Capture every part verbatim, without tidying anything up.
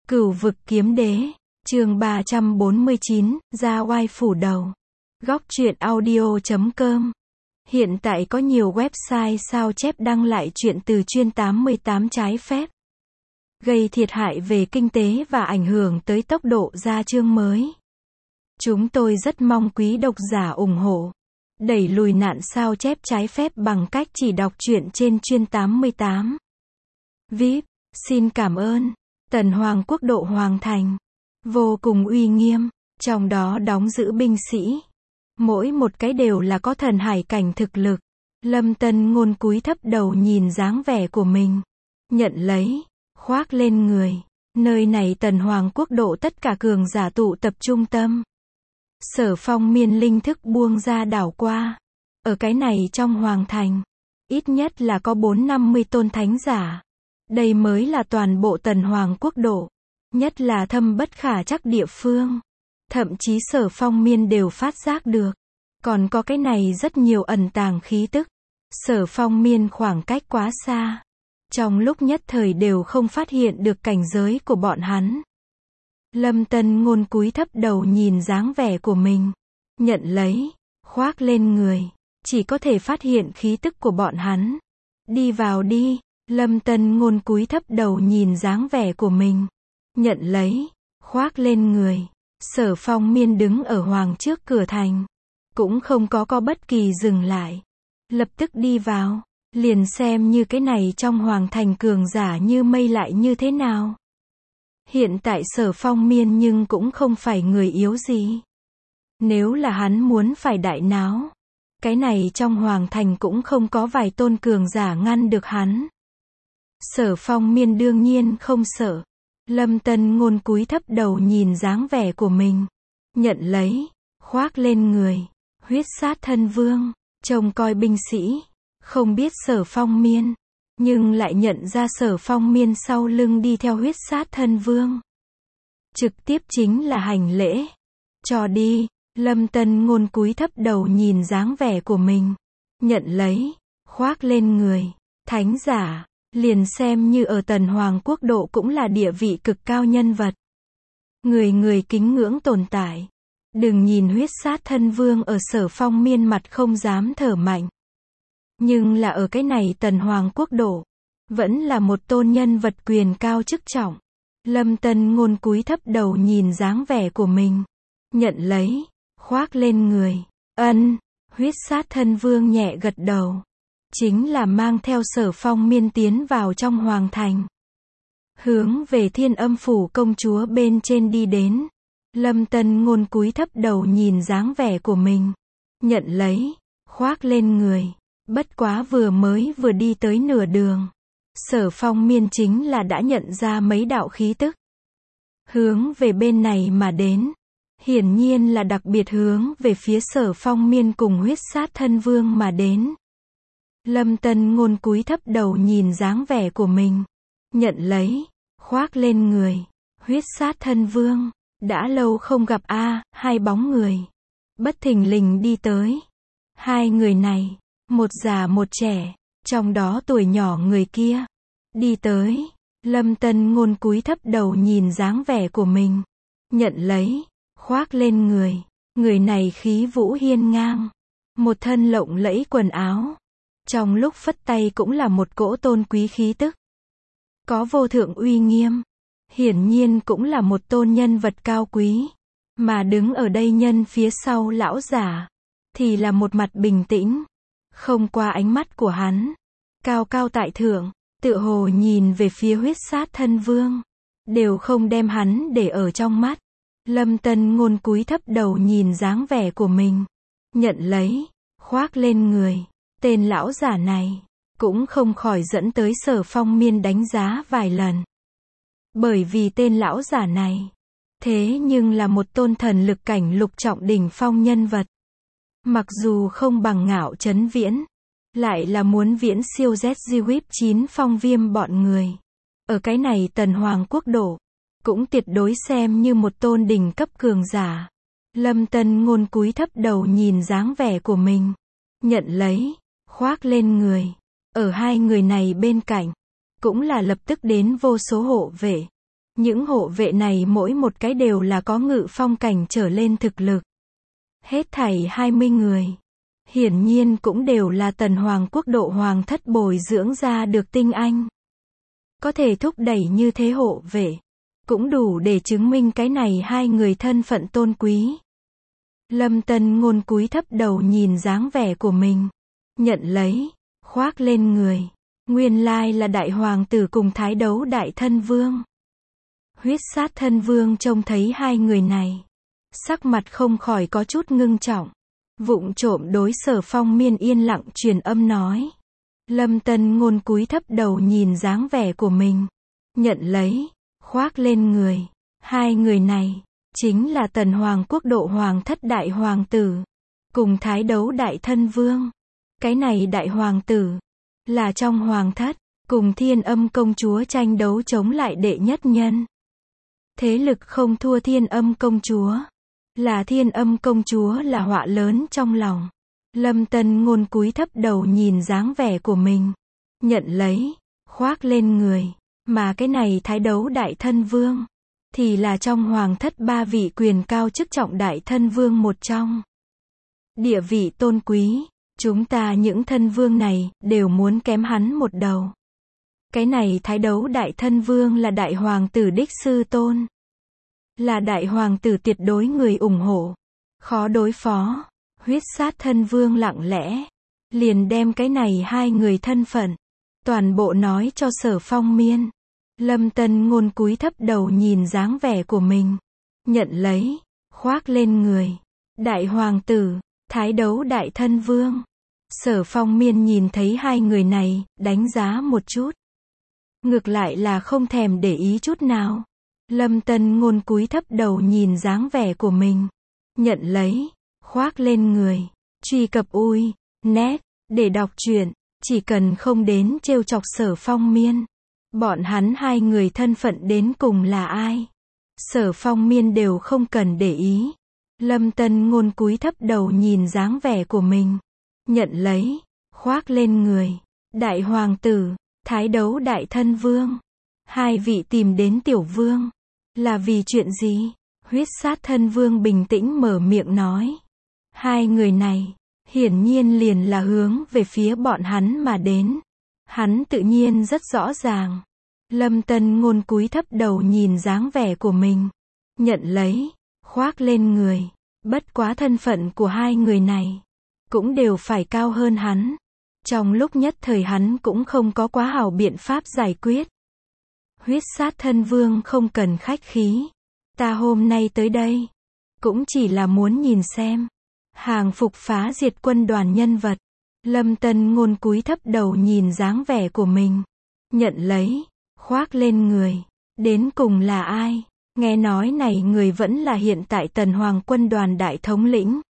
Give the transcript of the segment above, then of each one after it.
Cửu vực kiếm đế, chương ba trăm bốn mươi chín, ra oai phủ đầu. Góc truyện audio chấm com. Hiện tại có nhiều website sao chép đăng lại truyện từ chuyên tám mươi tám trái phép, gây thiệt hại về kinh tế và ảnh hưởng tới tốc độ ra chương mới. Chúng tôi rất mong quý độc giả ủng hộ, đẩy lùi nạn sao chép trái phép bằng cách chỉ đọc truyện trên chuyên tám mươi tám. vê i pê, xin cảm ơn. Tần Hoàng quốc độ Hoàng Thành, vô cùng uy nghiêm, trong đó đóng giữ binh sĩ. Mỗi một cái đều là có thần hải cảnh thực lực. Lâm Tân Ngôn cúi thấp đầu nhìn dáng vẻ của mình. Nhận lấy, khoác lên người. Nơi này Tần Hoàng quốc độ tất cả cường giả tụ tập trung tâm. Sở Phong miên linh thức buông ra đảo qua. Ở cái này trong Hoàng Thành, ít nhất là có bốn năm mươi tôn thánh giả. Đây mới là toàn bộ Tần Hoàng quốc độ, nhất là thâm bất khả trắc địa phương. Thậm chí Sở Phong miên đều phát giác được. Còn có cái này rất nhiều ẩn tàng khí tức. Sở Phong miên khoảng cách quá xa, trong lúc nhất thời đều không phát hiện được cảnh giới của bọn hắn. Lâm Tân Ngôn cúi thấp đầu nhìn dáng vẻ của mình. Nhận lấy, khoác lên người. Chỉ có thể phát hiện khí tức của bọn hắn. Đi vào đi. Lâm Tân Ngôn cúi thấp đầu nhìn dáng vẻ của mình. Nhận lấy, khoác lên người. Sở Phong miên đứng ở hoàng trước cửa thành. Cũng không có có bất kỳ dừng lại. Lập tức đi vào. Liền xem như cái này trong hoàng thành cường giả như mây lại như thế nào. Hiện tại Sở Phong miên nhưng cũng không phải người yếu gì. Nếu là hắn muốn phải đại náo, cái này trong hoàng thành cũng không có vài tôn cường giả ngăn được hắn. Sở Phong miên đương nhiên không sợ. Lâm Tân Ngôn cúi thấp đầu nhìn dáng vẻ của mình. Nhận lấy, khoác lên người. Huyết sát thân vương, trông coi binh sĩ. Không biết Sở Phong miên, nhưng lại nhận ra Sở Phong miên sau lưng đi theo huyết sát thân vương. Trực tiếp chính là hành lễ. Cho đi. Lâm Tân Ngôn cúi thấp đầu nhìn dáng vẻ của mình. Nhận lấy, khoác lên người. Thánh giả, liền xem như ở Tần Hoàng quốc độ cũng là địa vị cực cao nhân vật. Người người kính ngưỡng tồn tại. Đừng nhìn huyết sát thân vương ở Sở Phong miên mặt không dám thở mạnh. Nhưng là ở cái này Tần Hoàng quốc độ, vẫn là một tôn nhân vật quyền cao chức trọng. Lâm Tân Ngôn cúi thấp đầu nhìn dáng vẻ của mình. Nhận lấy, khoác lên người. Ân, huyết sát thân vương nhẹ gật đầu. Chính là mang theo Sở Phong miên tiến vào trong hoàng thành. Hướng về Thiên Âm phủ công chúa bên trên đi đến. Lâm Tân Ngôn cúi thấp đầu nhìn dáng vẻ của mình. Nhận lấy, khoác lên người. Bất quá vừa mới vừa đi tới nửa đường, Sở Phong miên chính là đã nhận ra mấy đạo khí tức. Hướng về bên này mà đến. Hiển nhiên là đặc biệt hướng về phía Sở Phong miên cùng huyết sát thân vương mà đến. Lâm Tân Ngôn cúi thấp đầu nhìn dáng vẻ của mình. Nhận lấy, khoác lên người. Huyết sát thân vương, đã lâu không gặp a, à, hai bóng người. Bất thình lình đi tới. Hai người này, một già một trẻ, trong đó tuổi nhỏ người kia. Đi tới, Lâm Tân Ngôn cúi thấp đầu nhìn dáng vẻ của mình. Nhận lấy, khoác lên người. Người này khí vũ hiên ngang. Một thân lộng lẫy quần áo. Trong lúc phất tay cũng là một cỗ tôn quý khí tức. Có vô thượng uy nghiêm. Hiển nhiên cũng là một tôn nhân vật cao quý. Mà đứng ở đây nhân phía sau lão giả, thì là một mặt bình tĩnh. Không qua ánh mắt của hắn. Cao cao tại thượng, tựa hồ nhìn về phía huyết sát thân vương. Đều không đem hắn để ở trong mắt. Lâm Tân Ngôn cúi thấp đầu nhìn dáng vẻ của mình. Nhận lấy, khoác lên người. Tên lão giả này, cũng không khỏi dẫn tới Sở Phong miên đánh giá vài lần. Bởi vì tên lão giả này, thế nhưng là một tôn thần lực cảnh lục trọng đỉnh phong nhân vật. Mặc dù không bằng Ngạo Chấn Viễn, lại là muốn viễn siêu Z G W I P chín phong viêm bọn người. Ở cái này Tần Hoàng quốc độ, cũng tuyệt đối xem như một tôn đỉnh cấp cường giả. Lâm Tân Ngôn cúi thấp đầu nhìn dáng vẻ của mình. Nhận lấy, khoác lên người. Ở hai người này bên cạnh, cũng là lập tức đến vô số hộ vệ. Những hộ vệ này mỗi một cái đều là có ngự phong cảnh trở lên thực lực. Hết thảy hai mươi người. Hiển nhiên cũng đều là Tần Hoàng quốc độ hoàng thất bồi dưỡng ra được tinh anh. Có thể thúc đẩy như thế hộ vệ. Cũng đủ để chứng minh cái này hai người thân phận tôn quý. Lâm Tân Ngôn cúi thấp đầu nhìn dáng vẻ của mình. Nhận lấy. Khoác lên người. Nguyên lai là đại hoàng tử cùng thái đấu đại thân vương. Huyết sát thân vương trông thấy hai người này. Sắc mặt không khỏi có chút ngưng trọng. Vụng trộm đối Sở Phong Miên yên lặng truyền âm nói. Lâm Tân Ngôn cúi thấp đầu nhìn dáng vẻ của mình. Nhận lấy. Khoác lên người. Hai người này. Chính là Tần Hoàng quốc độ hoàng thất đại hoàng tử. Cùng thái đấu đại thân vương. Cái này đại hoàng tử. Là trong hoàng thất. Cùng Thiên Âm công chúa tranh đấu chống lại đệ nhất nhân. Thế lực không thua Thiên Âm công chúa. Là Thiên Âm công chúa là họa lớn trong lòng. Lâm Tân Ngôn cúi thấp đầu nhìn dáng vẻ của mình. Nhận lấy. Khoác lên người. Mà cái này thái đấu đại thân vương. Thì là trong hoàng thất ba vị quyền cao chức trọng đại thân vương một trong. Địa vị tôn quý. Chúng ta những thân vương này, đều muốn kém hắn một đầu. Cái này thái đấu đại thân vương là đại hoàng tử đích sư tôn. Là đại hoàng tử tuyệt đối người ủng hộ. Khó đối phó. Huyết sát thân vương lặng lẽ. Liền đem cái này hai người thân phận. Toàn bộ nói cho Sở Phong Miên. Lâm Tân Ngôn cúi thấp đầu nhìn dáng vẻ của mình. Nhận lấy. Khoác lên người. Đại hoàng tử. Thái đấu đại thân vương. Sở Phong Miên nhìn thấy hai người này, đánh giá một chút. Ngược lại là không thèm để ý chút nào. Lâm Tân Ngôn cúi thấp đầu nhìn dáng vẻ của mình. Nhận lấy. Khoác lên người. Truy cập ui. Net. Để đọc truyện. Chỉ cần không đến trêu chọc Sở Phong Miên. Bọn hắn hai người thân phận đến cùng là ai? Sở Phong Miên đều không cần để ý. Lâm Tân Ngôn cúi thấp đầu nhìn dáng vẻ của mình. Nhận lấy. Khoác lên người. Đại hoàng tử. Thái đấu đại thân vương. Hai vị tìm đến tiểu vương. Là vì chuyện gì? Huyết sát thân vương bình tĩnh mở miệng nói. Hai người này. Hiển nhiên liền là hướng về phía bọn hắn mà đến. Hắn tự nhiên rất rõ ràng. Lâm Tân Ngôn cúi thấp đầu nhìn dáng vẻ của mình. Nhận lấy. Khoác lên người. Bất quá thân phận của hai người này. Cũng đều phải cao hơn hắn. Trong lúc nhất thời hắn cũng không có quá hảo biện pháp giải quyết. Huyết sát thân vương không cần khách khí. Ta hôm nay tới đây. Cũng chỉ là muốn nhìn xem. Hàng phục phá diệt quân đoàn nhân vật. Lâm Tân Ngôn cúi thấp đầu nhìn dáng vẻ của mình. Nhận lấy. Khoác lên người. Đến cùng là ai? Nghe nói này người vẫn là hiện tại Tần Hoàng quân đoàn đại thống lĩnh.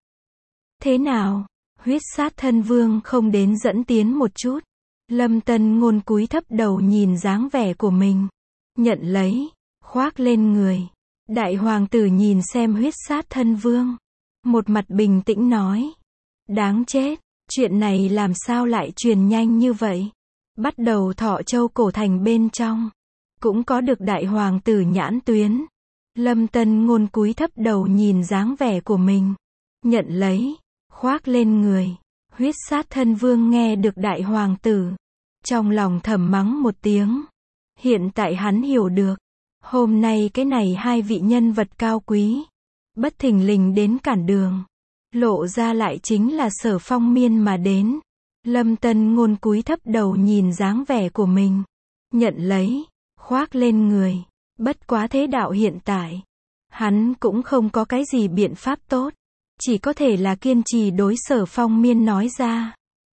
Thế nào? Huyết sát thân vương không đến dẫn tiến một chút. Lâm Tân Ngôn cúi thấp đầu nhìn dáng vẻ của mình. Nhận lấy. Khoác lên người. Đại hoàng tử nhìn xem huyết sát thân vương. Một mặt bình tĩnh nói. Đáng chết. Chuyện này làm sao lại truyền nhanh như vậy? Bắt đầu Thọ Châu cổ thành bên trong. Cũng có được đại hoàng tử nhãn tuyến. Lâm Tân Ngôn cúi thấp đầu nhìn dáng vẻ của mình. Nhận lấy. Khoác lên người. Huyết sát thân vương nghe được đại hoàng tử. Trong lòng thầm mắng một tiếng. Hiện tại hắn hiểu được. Hôm nay cái này hai vị nhân vật cao quý. Bất thình lình đến cản đường. Lộ ra lại chính là Sở Phong Miên mà đến. Lâm Tân Ngôn cúi thấp đầu nhìn dáng vẻ của mình. Nhận lấy. Khoác lên người. Bất quá thế đạo hiện tại. Hắn cũng không có cái gì biện pháp tốt. Chỉ có thể là kiên trì đối Sở Phong Miên nói ra.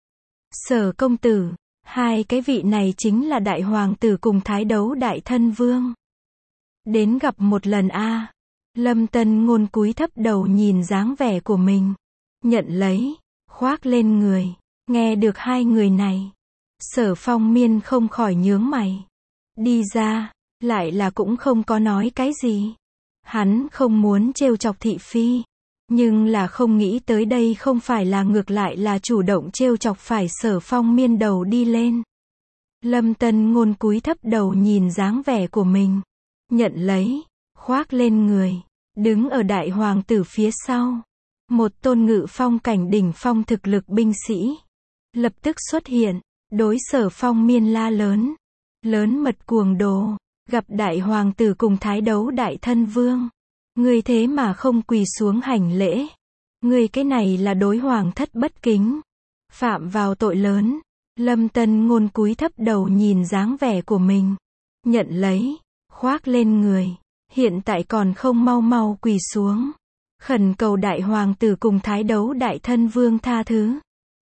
Sở công tử. Hai cái vị này chính là đại hoàng tử cùng thái đấu đại thân vương. Đến gặp một lần a. À. Lâm Tân Ngôn cúi thấp đầu nhìn dáng vẻ của mình. Nhận lấy. Khoác lên người. Nghe được hai người này. Sở Phong Miên không khỏi nhướng mày. Đi ra. Lại là cũng không có nói cái gì. Hắn không muốn trêu chọc thị phi. Nhưng là không nghĩ tới đây không phải là ngược lại là chủ động trêu chọc phải Sở Phong Miên đầu đi lên. Lâm Tân Ngôn cúi thấp đầu nhìn dáng vẻ của mình. nhận lấy, khoác lên người. Đứng ở đại hoàng tử phía sau, một tôn ngự phong cảnh đỉnh phong thực lực binh sĩ lập tức xuất hiện, đối Sở Phong Miên la lớn. Lớn mật cuồng đồ, gặp đại hoàng tử cùng thái đấu đại thân vương. Ngươi thế mà không quỳ xuống hành lễ. Ngươi cái này là đối hoàng thất bất kính. Phạm vào tội lớn. Lâm Tân Ngôn cúi thấp đầu nhìn dáng vẻ của mình. Nhận lấy, khoác lên người. Hiện tại còn không mau mau quỳ xuống. Khẩn cầu đại hoàng tử cùng thái đấu đại thân vương tha thứ.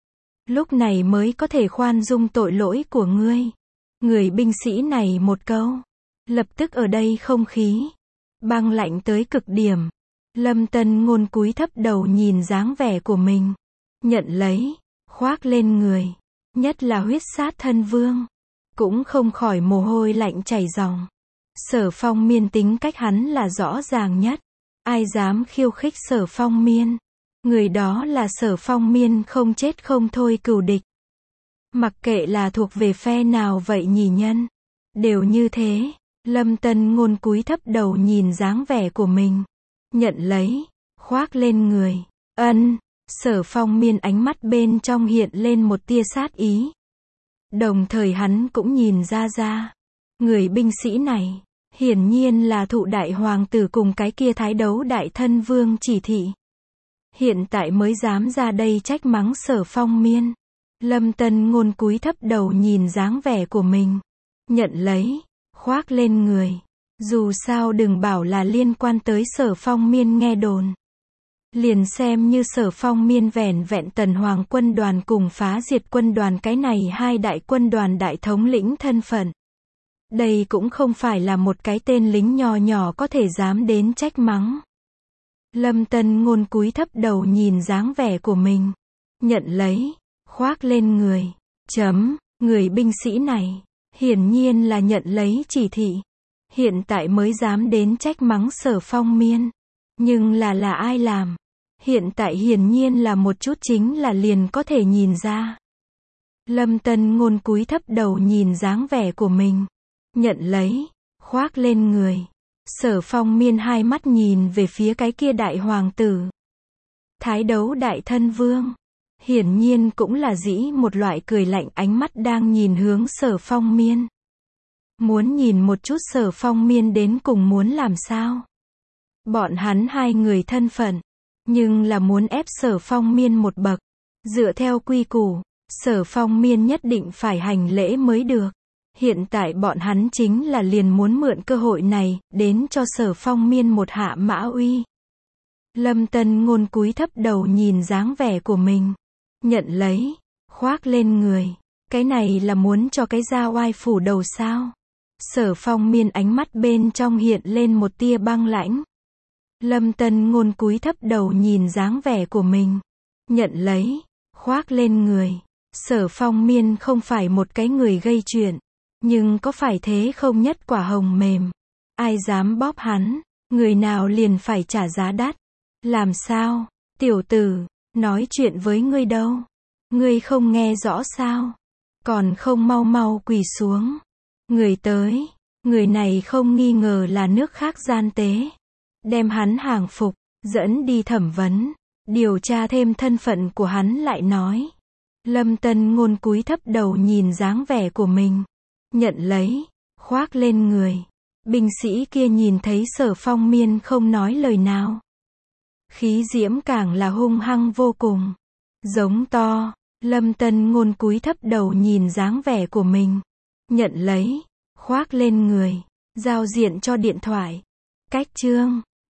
Lúc này mới có thể khoan dung tội lỗi của ngươi. Người binh sĩ này một câu. Lập tức ở đây không khí băng lạnh tới cực điểm. Lâm Tân Ngôn cúi thấp đầu nhìn dáng vẻ của mình. Nhận lấy, khoác lên người. Nhất là huyết sát thân vương. Cũng không khỏi mồ hôi lạnh chảy ròng. Sở Phong Miên tính cách hắn là rõ ràng nhất. Ai dám khiêu khích Sở Phong Miên. Người đó là Sở Phong Miên không chết không thôi cừu địch. Mặc kệ là thuộc về phe nào vậy nhỉ nhân. Đều như thế. Lâm Tân Ngôn cúi thấp đầu nhìn dáng vẻ của mình. Nhận lấy, khoác lên người. Ân, Sở Phong Miên ánh mắt bên trong hiện lên một tia sát ý. Đồng thời hắn cũng nhìn ra ra. Người binh sĩ này, hiển nhiên là thụ đại hoàng tử cùng cái kia thái đấu đại thân vương chỉ thị. Hiện tại mới dám ra đây trách mắng Sở Phong Miên. Lâm Tân Ngôn cúi thấp đầu nhìn dáng vẻ của mình. Nhận lấy, khoác lên người. Dù sao đừng bảo là liên quan tới Sở Phong Miên nghe đồn. Liền xem như Sở Phong Miên vẻn vẹn Tần Hoàng quân đoàn cùng phá diệt quân đoàn cái này hai đại quân đoàn đại thống lĩnh thân phận. Đây cũng không phải là một cái tên lính nhỏ nhỏ có thể dám đến trách mắng. Lâm Tân Ngôn cúi thấp đầu nhìn dáng vẻ của mình. Nhận lấy, khoác lên người. Chấm, người binh sĩ này, hiển nhiên là nhận lấy chỉ thị. Hiện tại mới dám đến trách mắng Sở Phong Miên. Nhưng là là ai làm? Hiện tại hiển nhiên là một chút chính là liền có thể nhìn ra. Lâm Tân Ngôn cúi thấp đầu nhìn dáng vẻ của mình. Nhận lấy, khoác lên người. Sở Phong Miên hai mắt nhìn về phía cái kia đại hoàng tử. Thái đấu đại thân vương. Hiển nhiên cũng là dĩ một loại cười lạnh ánh mắt đang nhìn hướng Sở Phong Miên. Muốn nhìn một chút Sở Phong Miên đến cùng muốn làm sao. Bọn hắn hai người thân phận. Nhưng là muốn ép Sở Phong Miên một bậc. Dựa theo quy củ, Sở Phong Miên nhất định phải hành lễ mới được. Hiện tại bọn hắn chính là liền muốn mượn cơ hội này, đến cho Sở Phong Miên một hạ mã uy. Lâm Tân Ngôn cúi thấp đầu nhìn dáng vẻ của mình. Nhận lấy, khoác lên người. Cái này là muốn cho cái da oai phủ đầu sao? Sở Phong Miên ánh mắt bên trong hiện lên một tia băng lãnh. Lâm Tân Ngôn cúi thấp đầu nhìn dáng vẻ của mình. Nhận lấy, khoác lên người. Sở Phong Miên không phải một cái người gây chuyện. Nhưng có phải thế không nhất quả hồng mềm. Ai dám bóp hắn, người nào liền phải trả giá đắt. Làm sao, tiểu tử, nói chuyện với ngươi đâu. Ngươi không nghe rõ sao. Còn không mau mau quỳ xuống. Người tới, người này không nghi ngờ là nước khác gian tế. Đem hắn hàng phục, dẫn đi thẩm vấn. Điều tra thêm thân phận của hắn lại nói. Lâm Tân Ngôn cúi thấp đầu nhìn dáng vẻ của mình. Nhận lấy, khoác lên người. Binh sĩ kia nhìn thấy Sở Phong Miên không nói lời nào. Khí diễm càng là hung hăng vô cùng. Giống to, Lâm Tân Ngôn cúi thấp đầu nhìn dáng vẻ của mình. Nhận lấy, khoác lên người. Giao diện cho điện thoại. Cách chương